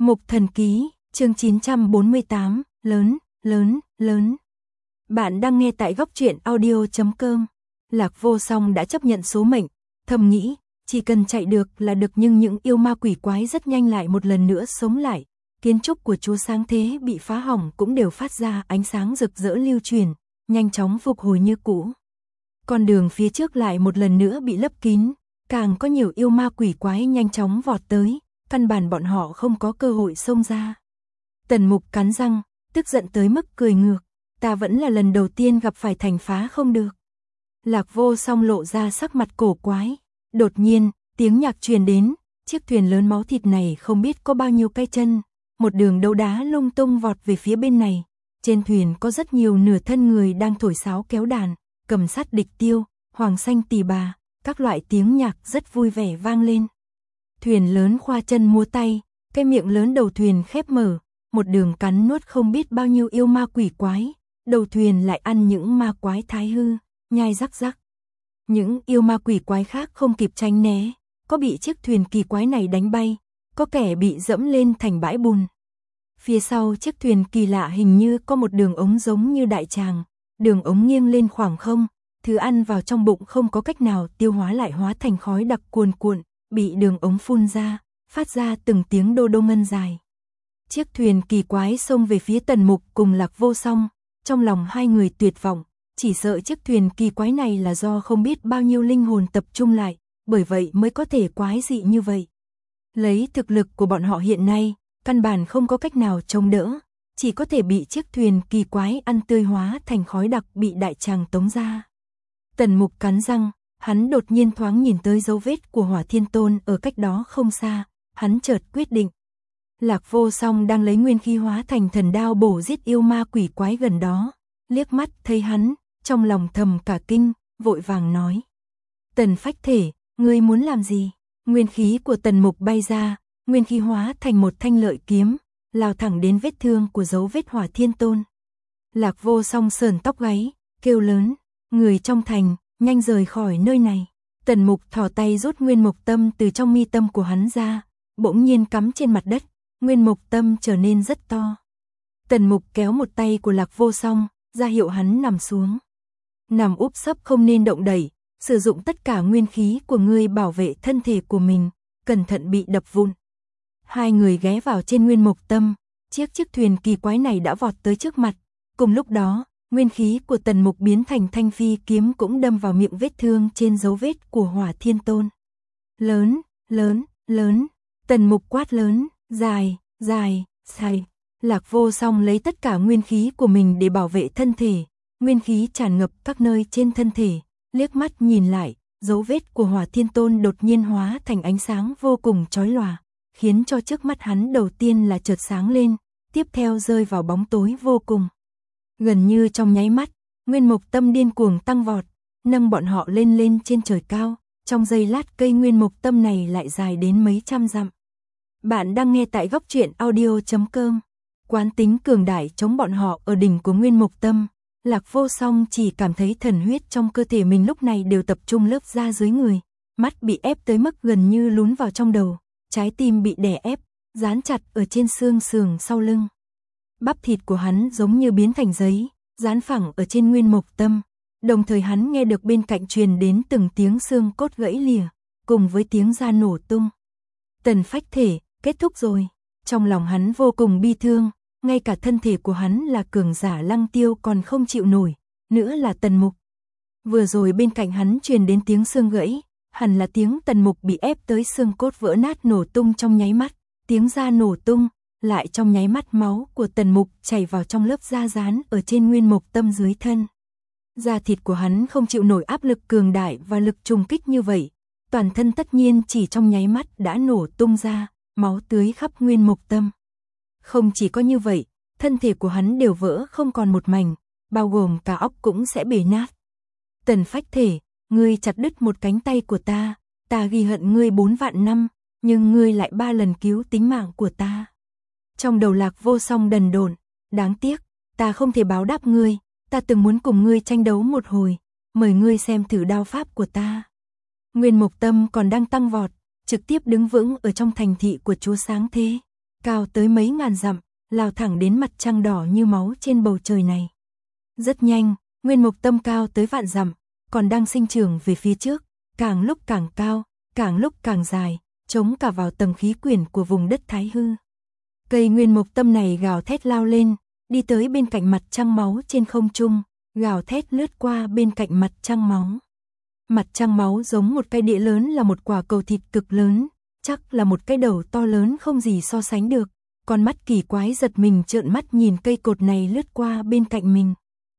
Mục Thần Ký, chương 948, lớn, lớn, lớn. Bạn đang nghe tại goctruyện.audio.com. Lạc Vô Song đã chấp nhận số mệnh, thầm nghĩ, chỉ cần chạy được là được, nhưng những yêu ma quỷ quái rất nhanh lại một lần nữa sống lại. Kiến trúc của chúa sáng thế bị phá hỏng cũng đều phát ra ánh sáng rực rỡ lưu truyền, nhanh chóng phục hồi như cũ. Con đường phía trước lại một lần nữa bị lấp kín, càng có nhiều yêu ma quỷ quái nhanh chóng vọt tới, căn bản bọn họ không có cơ hội xông ra. Tần Mục cắn răng, tức giận tới mức cười ngược, ta vẫn là lần đầu tiên gặp phải thành phá không được. Lạc Vô Song lộ ra sắc mặt cổ quái, đột nhiên, tiếng nhạc truyền đến, chiếc thuyền lớn máu thịt này không biết có bao nhiêu cái chân, một đường đấu đá lung tung vọt về phía bên này. Trên thuyền có rất nhiều nửa thân người đang thổi sáo kéo đàn, cầm sắt địch tiêu, hoàng xanh tỳ bà, các loại tiếng nhạc rất vui vẻ vang lên. Thuyền lớn khoa chân múa tay, cái miệng lớn đầu thuyền khép mở, một đường cắn nuốt không biết bao nhiêu yêu ma quỷ quái, đầu thuyền lại ăn những ma quái thái hư, nhai rắc rắc. Những yêu ma quỷ quái khác không kịp tránh né, có bị chiếc thuyền kỳ quái này đánh bay, có kẻ bị dẫm lên thành bãi bùn. Phía sau chiếc thuyền kỳ lạ hình như có một đường ống giống như đại tràng, đường ống nghiêng lên khoảng không, thứ ăn vào trong bụng không có cách nào tiêu hóa lại hóa thành khói đặc cuồn cuộn, bị đường ống phun ra, phát ra từng tiếng đô đô ngân dài. Chiếc thuyền kỳ quái xông về phía Tần Mục cùng Lạc Vô Song, trong lòng hai người tuyệt vọng, chỉ sợ chiếc thuyền kỳ quái này là do không biết bao nhiêu linh hồn tập trung lại, bởi vậy mới có thể quái dị như vậy. Lấy thực lực của bọn họ hiện nay, căn bản không có cách nào chống đỡ, chỉ có thể bị chiếc thuyền kỳ quái ăn tươi hóa thành khói đặc bị đại tràng tống ra. Tần Mục cắn răng, hắn đột nhiên thoáng nhìn tới dấu vết của Hỏa Thiên Tôn ở cách đó không xa, hắn chợt quyết định. Lạc Vô Song đang lấy nguyên khí hóa thành thần đao bổ giết yêu ma quỷ quái gần đó, liếc mắt thấy hắn, trong lòng thầm cả kinh, vội vàng nói. Tần Phách Thể, ngươi muốn làm gì? Nguyên khí của Tần Mục bay ra, nguyên khí hóa thành một thanh lợi kiếm, lao thẳng đến vết thương của dấu vết Hỏa Thiên Tôn. Lạc Vô Song sờn tóc gáy, kêu lớn, người trong thành, nhanh rời khỏi nơi này. Tần Mục thò tay rút nguyên mộc tâm từ trong mi tâm của hắn ra, bỗng nhiên cắm trên mặt đất, nguyên mộc tâm trở nên rất to. Tần Mục kéo một tay của Lạc Vô Song, ra hiệu hắn nằm xuống. Nằm úp sấp không nên động đẩy, sử dụng tất cả nguyên khí của ngươi bảo vệ thân thể của mình, cẩn thận bị đập vụn. Hai người ghé vào trên nguyên mộc tâm, chiếc thuyền kỳ quái này đã vọt tới trước mặt. Cùng lúc đó, nguyên khí của Tần Mục biến thành thanh phi kiếm cũng đâm vào miệng vết thương trên dấu vết của Hỏa Thiên Tôn. Lớn, lớn, lớn, Tần Mục quát lớn, dài, dài, dài. Lạc Vô Song lấy tất cả nguyên khí của mình để bảo vệ thân thể, nguyên khí tràn ngập các nơi trên thân thể, liếc mắt nhìn lại, dấu vết của Hỏa Thiên Tôn đột nhiên hóa thành ánh sáng vô cùng chói lòa, khiến cho trước mắt hắn đầu tiên là chợt sáng lên, tiếp theo rơi vào bóng tối vô cùng. Gần như trong nháy mắt, nguyên mộc tâm điên cuồng tăng vọt, nâng bọn họ lên trên trời cao, trong giây lát cây nguyên mộc tâm này lại dài đến mấy trăm dặm. Bạn đang nghe tại goctruyện.audio.com. Quán tính cường đại chống bọn họ ở đỉnh của nguyên mộc tâm, Lạc Vô Song chỉ cảm thấy thần huyết trong cơ thể mình lúc này đều tập trung lớp da dưới người, mắt bị ép tới mức gần như lún vào trong đầu, trái tim bị đè ép, dán chặt ở trên xương sườn sau lưng. Bắp thịt của hắn giống như biến thành giấy, dán phẳng ở trên nguyên mộc tâm, đồng thời hắn nghe được bên cạnh truyền đến từng tiếng xương cốt gãy lìa, cùng với tiếng da nổ tung. Tần Phách Thể, kết thúc rồi. Trong lòng hắn vô cùng bi thương, ngay cả thân thể của hắn là cường giả Lăng Tiêu còn không chịu nổi, nữa là Tần Mục. Vừa rồi bên cạnh hắn truyền đến tiếng xương gãy, hẳn là tiếng Tần Mục bị ép tới xương cốt vỡ nát nổ tung trong nháy mắt, tiếng da nổ tung, lại trong nháy mắt máu của Tần Mục chảy vào trong lớp da dán ở trên nguyên mộc tâm dưới thân. Da thịt của hắn không chịu nổi áp lực cường đại và lực trùng kích như vậy, toàn thân tất nhiên chỉ trong nháy mắt đã nổ tung ra, máu tưới khắp nguyên mộc tâm. Không chỉ có như vậy, thân thể của hắn đều vỡ không còn một mảnh, bao gồm cả óc cũng sẽ bể nát. Tần Phách Thể, ngươi chặt đứt một cánh tay của ta ghi hận ngươi 4 vạn năm, nhưng ngươi lại 3 lần cứu tính mạng của ta. Trong đầu Lạc Vô Song đần độn, đáng tiếc, ta không thể báo đáp ngươi, ta từng muốn cùng ngươi tranh đấu một hồi, mời ngươi xem thử đao pháp của ta. Nguyên mộc tâm còn đang tăng vọt, trực tiếp đứng vững ở trong thành thị của chúa sáng thế. cao tới mấy ngàn dặm, lao thẳng đến mặt trăng đỏ như máu trên bầu trời này. Rất nhanh, nguyên mộc tâm cao tới vạn dặm, còn đang sinh trưởng về phía trước, càng lúc càng cao, càng lúc càng dài, chống cả vào tầng khí quyển của vùng đất Thái Hư. Cây nguyên mộc tâm này gào thét lao lên, đi tới bên cạnh mặt trăng máu trên không trung, gào thét lướt qua bên cạnh mặt trăng máu. Mặt trăng máu giống một cái đĩa lớn là một quả cầu thịt cực lớn, chắc là một cái đầu to lớn không gì so sánh được. Con mắt kỳ quái giật mình trợn mắt nhìn cây cột này lướt qua bên cạnh mình.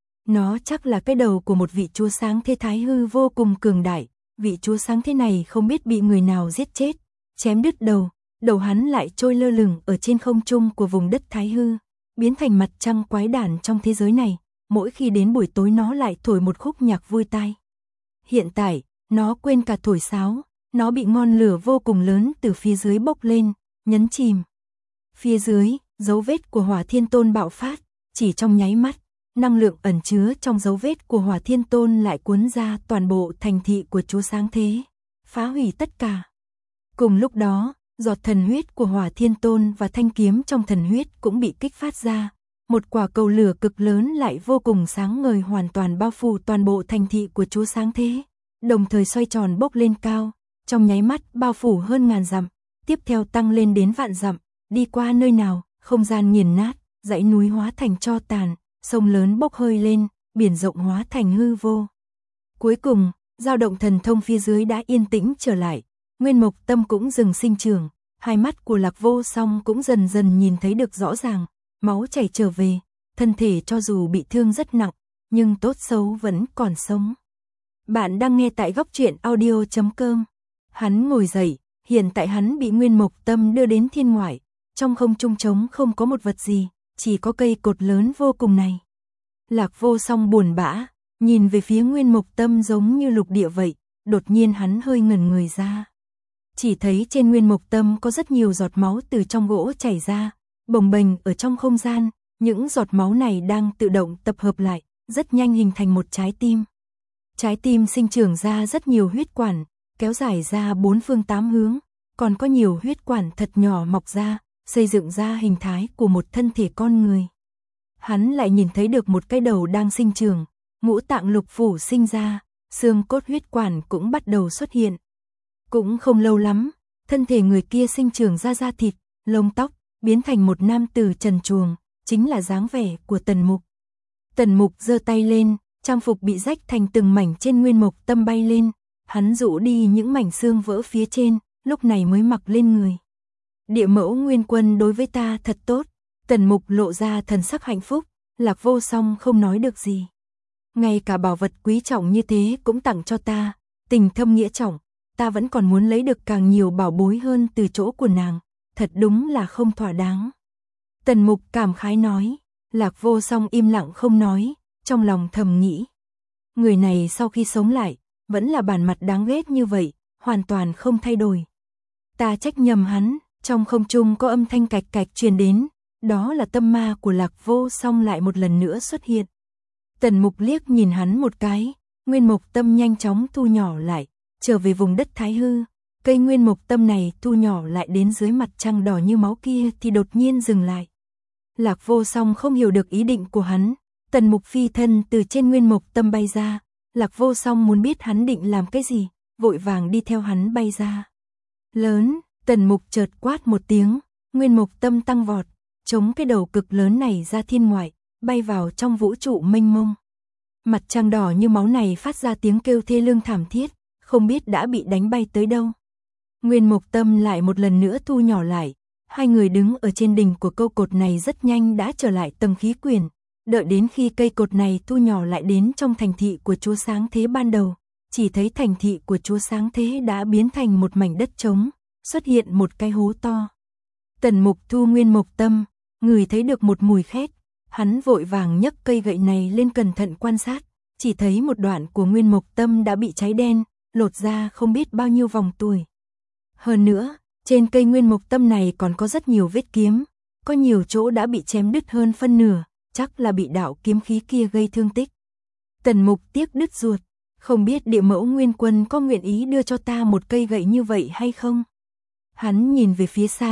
Nó chắc là cái đầu của một vị chúa sáng thế Thái Hư vô cùng cường đại. Vị chúa sáng thế này không biết bị người nào giết chết, chém đứt đầu, đầu hắn lại trôi lơ lửng ở trên không trung của vùng đất Thái Hư, biến thành mặt trăng quái đản trong thế giới này. Mỗi khi đến buổi tối nó lại thổi một khúc nhạc vui tai. Hiện tại, nó quên cả thổi sáo, nó bị ngọn lửa vô cùng lớn từ phía dưới bốc lên, nhấn chìm. Phía dưới, dấu vết của Hỏa Thiên Tôn bạo phát, chỉ trong nháy mắt, năng lượng ẩn chứa trong dấu vết của Hỏa Thiên Tôn lại cuốn ra toàn bộ thành thị của chúa sáng thế, phá hủy tất cả. Cùng lúc đó, giọt thần huyết của Hỏa Thiên Tôn và thanh kiếm trong thần huyết cũng bị kích phát ra. Một quả cầu lửa cực lớn lại vô cùng sáng ngời hoàn toàn bao phủ toàn bộ thành thị của chúa sáng thế, đồng thời xoay tròn bốc lên cao, trong nháy mắt bao phủ hơn ngàn dặm, tiếp theo tăng lên đến vạn dặm, đi qua nơi nào, không gian nghiền nát, dãy núi hóa thành tro tàn, sông lớn bốc hơi lên, biển rộng hóa thành hư vô. Cuối cùng, dao động thần thông phía dưới đã yên tĩnh trở lại, nguyên mộc tâm cũng dừng sinh trưởng, hai mắt của Lạc Vô Song cũng dần dần nhìn thấy được rõ ràng. Máu chảy trở về, thân thể cho dù bị thương rất nặng, nhưng tốt xấu vẫn còn sống. Bạn đang nghe tại góc truyện audio.com. Hắn ngồi dậy, hiện tại hắn bị nguyên mộc tâm đưa đến thiên ngoại, trong không trung trống không có một vật gì, chỉ có cây cột lớn vô cùng này. Lạc Vô Song buồn bã, nhìn về phía nguyên mộc tâm giống như lục địa vậy, đột nhiên hắn hơi ngẩn người ra. Chỉ thấy trên nguyên mộc tâm có rất nhiều giọt máu từ trong gỗ chảy ra. Bồng bềnh ở trong không gian, những giọt máu này đang tự động tập hợp lại, rất nhanh hình thành một trái tim. Trái tim sinh trưởng ra rất nhiều huyết quản, kéo dài ra bốn phương tám hướng, còn có nhiều huyết quản thật nhỏ mọc ra, xây dựng ra hình thái của một thân thể con người. Hắn lại nhìn thấy được một cái đầu đang sinh trưởng, ngũ tạng lục phủ sinh ra, xương cốt huyết quản cũng bắt đầu xuất hiện. Cũng không lâu lắm, thân thể người kia sinh trưởng ra da thịt, lông tóc, biến thành một nam tử trần truồng, chính là dáng vẻ của Tần Mục. Tần Mục giơ tay lên, trang phục bị rách thành từng mảnh trên nguyên mộc tâm bay lên, hắn rũ đi những mảnh xương vỡ phía trên, lúc này mới mặc lên người. Địa mẫu Nguyên Quân đối với ta thật tốt, Tần Mục lộ ra thần sắc hạnh phúc, Lạc Vô Song không nói được gì. Ngay cả bảo vật quý trọng như thế cũng tặng cho ta, tình thâm nghĩa trọng, ta vẫn còn muốn lấy được càng nhiều bảo bối hơn từ chỗ của nàng. Thật đúng là không thỏa đáng. Tần Mục cảm khái nói, Lạc Vô Song im lặng không nói, trong lòng thầm nghĩ. Người này sau khi sống lại, vẫn là bản mặt đáng ghét như vậy, hoàn toàn không thay đổi. Ta trách nhầm hắn, trong không trung có âm thanh cạch cạch truyền đến, đó là tâm ma của Lạc Vô Song lại một lần nữa xuất hiện. Tần Mục liếc nhìn hắn một cái, nguyên mộc tâm nhanh chóng thu nhỏ lại, trở về vùng đất Thái Hư. Cây nguyên mộc tâm này thu nhỏ lại đến dưới mặt trăng đỏ như máu kia thì đột nhiên dừng lại. Lạc Vô Song không hiểu được ý định của hắn, Tần Mục phi thân từ trên nguyên mộc tâm bay ra, Lạc Vô Song muốn biết hắn định làm cái gì, vội vàng đi theo hắn bay ra. Lớn, Tần Mục chợt quát một tiếng, nguyên mộc tâm tăng vọt, chống cái đầu cực lớn này ra thiên ngoại, bay vào trong vũ trụ mênh mông. Mặt trăng đỏ như máu này phát ra tiếng kêu thê lương thảm thiết, không biết đã bị đánh bay tới đâu. Nguyên mộc tâm lại một lần nữa thu nhỏ lại, hai người đứng ở trên đỉnh của cây cột này rất nhanh đã trở lại tầng khí quyển, đợi đến khi cây cột này thu nhỏ lại đến trong thành thị của chúa sáng thế ban đầu, chỉ thấy thành thị của chúa sáng thế đã biến thành một mảnh đất trống, xuất hiện một cái hố to. Tần Mục thu nguyên mộc tâm, ngửi thấy được một mùi khét, hắn vội vàng nhấc cây gậy này lên cẩn thận quan sát, chỉ thấy một đoạn của nguyên mộc tâm đã bị cháy đen, lột ra không biết bao nhiêu vòng tuổi. Hơn nữa, trên cây nguyên mộc tâm này còn có rất nhiều vết kiếm, có nhiều chỗ đã bị chém đứt hơn phân nửa, chắc là bị đạo kiếm khí kia gây thương tích. Tần Mục tiếc đứt ruột, không biết địa mẫu Nguyên Quân có nguyện ý đưa cho ta một cây gậy như vậy hay không? Hắn nhìn về phía xa,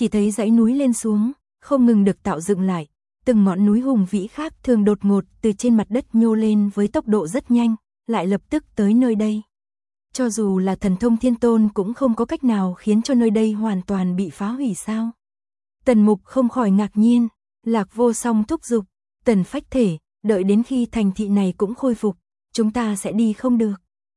chỉ thấy dãy núi lên xuống, không ngừng được tạo dựng lại, từng ngọn núi hùng vĩ khác thường đột ngột từ trên mặt đất nhô lên với tốc độ rất nhanh, lại lập tức tới nơi đây. Cho dù là thần thông thiên tôn cũng không có cách nào khiến cho nơi đây hoàn toàn bị phá hủy sao. Tần Mục không khỏi ngạc nhiên, Lạc Vô Song thúc giục, Tần Phách Thể, đợi đến khi thành thị này cũng khôi phục, chúng ta sẽ đi không được.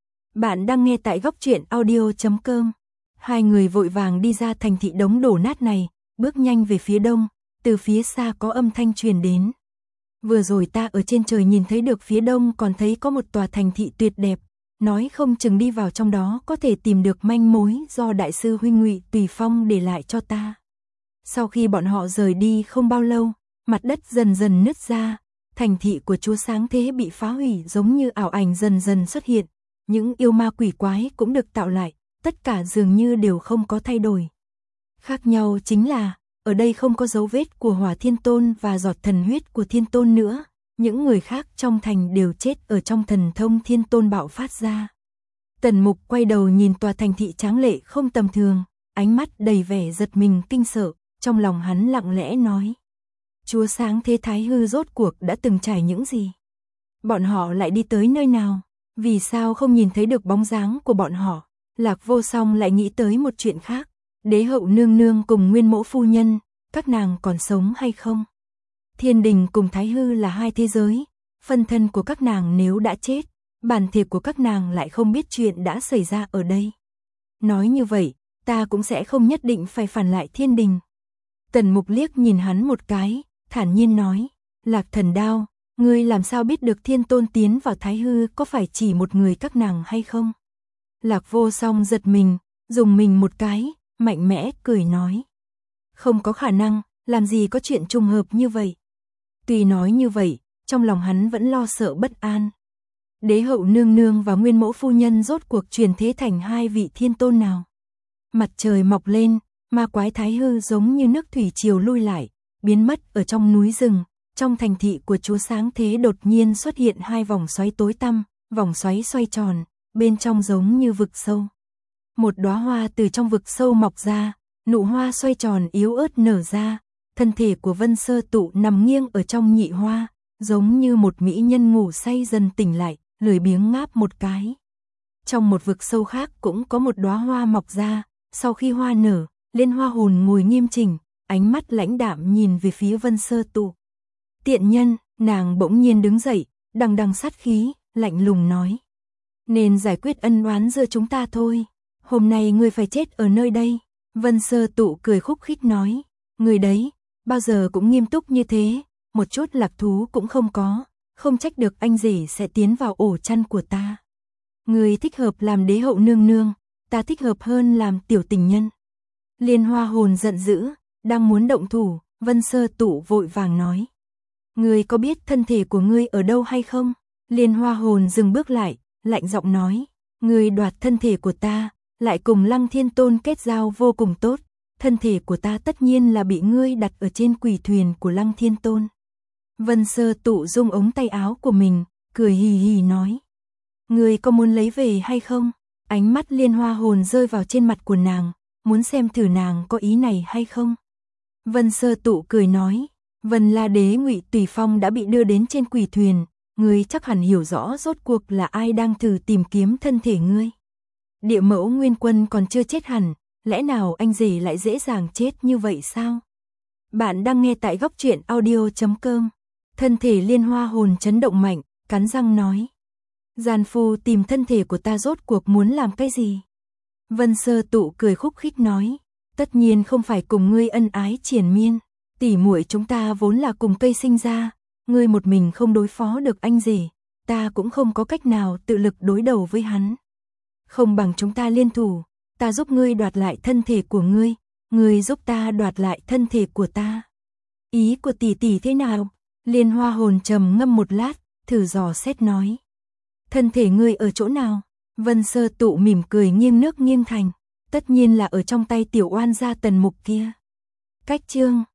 Bạn đang nghe tại góc truyện audio.com. Hai người vội vàng đi ra thành thị đống đổ nát này, bước nhanh về phía đông, từ phía xa có âm thanh truyền đến. Vừa rồi ta ở trên trời nhìn thấy được phía đông còn thấy có một tòa thành thị tuyệt đẹp, nói không chừng đi vào trong đó có thể tìm được manh mối do đại sư huynh Ngụy Tùy Phong để lại cho ta. Sau khi bọn họ rời đi không bao lâu, mặt đất dần dần nứt ra, thành thị của chúa sáng thế bị phá hủy giống như ảo ảnh dần dần xuất hiện, những yêu ma quỷ quái cũng được tạo lại, tất cả dường như đều không có thay đổi. Khác nhau chính là, ở đây không có dấu vết của Hỏa Thiên Tôn và giọt thần huyết của Thiên Tôn nữa, những người khác trong thành đều chết ở trong thần thông Thiên Tôn bạo phát ra. Tần Mục quay đầu nhìn tòa thành thị tráng lệ không tầm thường, ánh mắt đầy vẻ giật mình kinh sợ, trong lòng hắn lặng lẽ nói. Chúa sáng thế Thái Hư rốt cuộc đã từng trải những gì? Bọn họ lại đi tới nơi nào? Vì sao không nhìn thấy được bóng dáng của bọn họ? Lạc Vô Song lại nghĩ tới một chuyện khác. Đế hậu nương nương cùng Nguyên Mẫu phu nhân, các nàng còn sống hay không? Thiên đình cùng Thái Hư là hai thế giới, phân thân của các nàng nếu đã chết, bản thể của các nàng lại không biết chuyện đã xảy ra ở đây. Nói như vậy, ta cũng sẽ không nhất định phải phản lại thiên đình. Tần Mục liếc nhìn hắn một cái, thản nhiên nói, Lạc Thần Đao, ngươi làm sao biết được Thiên Tôn tiến vào Thái Hư có phải chỉ một người các nàng hay không? Lạc Vô Song giật mình, dùng mình một cái, mạnh mẽ cười nói. Không có khả năng, làm gì có chuyện trùng hợp như vậy. Tuy nói như vậy, trong lòng hắn vẫn lo sợ bất an. Đế hậu nương nương và Nguyên Mẫu phu nhân rốt cuộc truyền thế thành hai vị thiên tôn nào? Mặt trời mọc lên, ma quái Thái Hư giống như nước thủy triều lui lại, biến mất ở trong núi rừng. Trong thành thị của chúa sáng thế đột nhiên xuất hiện hai vòng xoáy tối tăm, vòng xoáy xoay tròn, bên trong giống như vực sâu. Một đóa hoa từ trong vực sâu mọc ra, nụ hoa xoay tròn yếu ớt nở ra, thân thể của Vân Sơ Tụ nằm nghiêng ở trong nhị hoa, giống như một mỹ nhân ngủ say dần tỉnh lại, lười biếng ngáp một cái. Trong một vực sâu khác cũng có một đóa hoa mọc ra, sau khi hoa nở, Liên Hoa Hồn ngồi nghiêm chỉnh, ánh mắt lãnh đạm nhìn về phía Vân Sơ Tụ. Tiện nhân, nàng bỗng nhiên đứng dậy, đằng đằng sát khí, lạnh lùng nói. Nên giải quyết ân oán giữa chúng ta thôi. Hôm nay ngươi phải chết ở nơi đây. Vân Sơ Tụ cười khúc khích nói. Người đấy, bao giờ cũng nghiêm túc như thế, một chút lạc thú cũng không có, không trách được anh rể sẽ tiến vào ổ chăn của ta. Người thích hợp làm đế hậu nương nương, ta thích hợp hơn làm tiểu tình nhân. Liên Hoa Hồn giận dữ, đang muốn động thủ, Vân Sơ Tụ vội vàng nói. Ngươi có biết thân thể của ngươi ở đâu hay không? Liên Hoa Hồn dừng bước lại, lạnh giọng nói. Ngươi đoạt thân thể của ta, lại cùng Lăng Thiên Tôn kết giao vô cùng tốt. Thân thể của ta tất nhiên là bị ngươi đặt ở trên quỷ thuyền của Lăng Thiên Tôn. Vân Sơ Tụ rung ống tay áo của mình, cười hì hì nói. Ngươi có muốn lấy về hay không? Ánh mắt Liên Hoa Hồn rơi vào trên mặt của nàng, muốn xem thử nàng có ý này hay không. Vân Sơ Tụ cười nói. Vân La Đế Ngụy Tùy Phong đã bị đưa đến trên quỷ thuyền, ngươi chắc hẳn hiểu rõ rốt cuộc là ai đang thử tìm kiếm thân thể ngươi. Địa Mẫu Nguyên Quân còn chưa chết hẳn, lẽ nào anh rể lại dễ dàng chết như vậy sao? Bạn đang nghe tại góc truyện audio.com. Thân thể Liên Hoa Hồn chấn động mạnh, cắn răng nói. Gian phu tìm thân thể của ta rốt cuộc muốn làm cái gì? Vân Sơ Tụ cười khúc khích nói. Tất nhiên không phải cùng ngươi ân ái triền miên. Tỷ muội chúng ta vốn là cùng cây sinh ra, ngươi một mình không đối phó được anh rể, ta cũng không có cách nào tự lực đối đầu với hắn. Không bằng chúng ta liên thủ, ta giúp ngươi đoạt lại thân thể của ngươi giúp ta đoạt lại thân thể của ta. Ý của tỷ tỷ thế nào? Liên Hoa Hồn trầm ngâm một lát, thử dò xét nói. Thân thể ngươi ở chỗ nào? Vân Sơ Tụ mỉm cười nghiêng nước nghiêng thành, tất nhiên là ở trong tay tiểu oan gia Tần Mục kia. Cách chương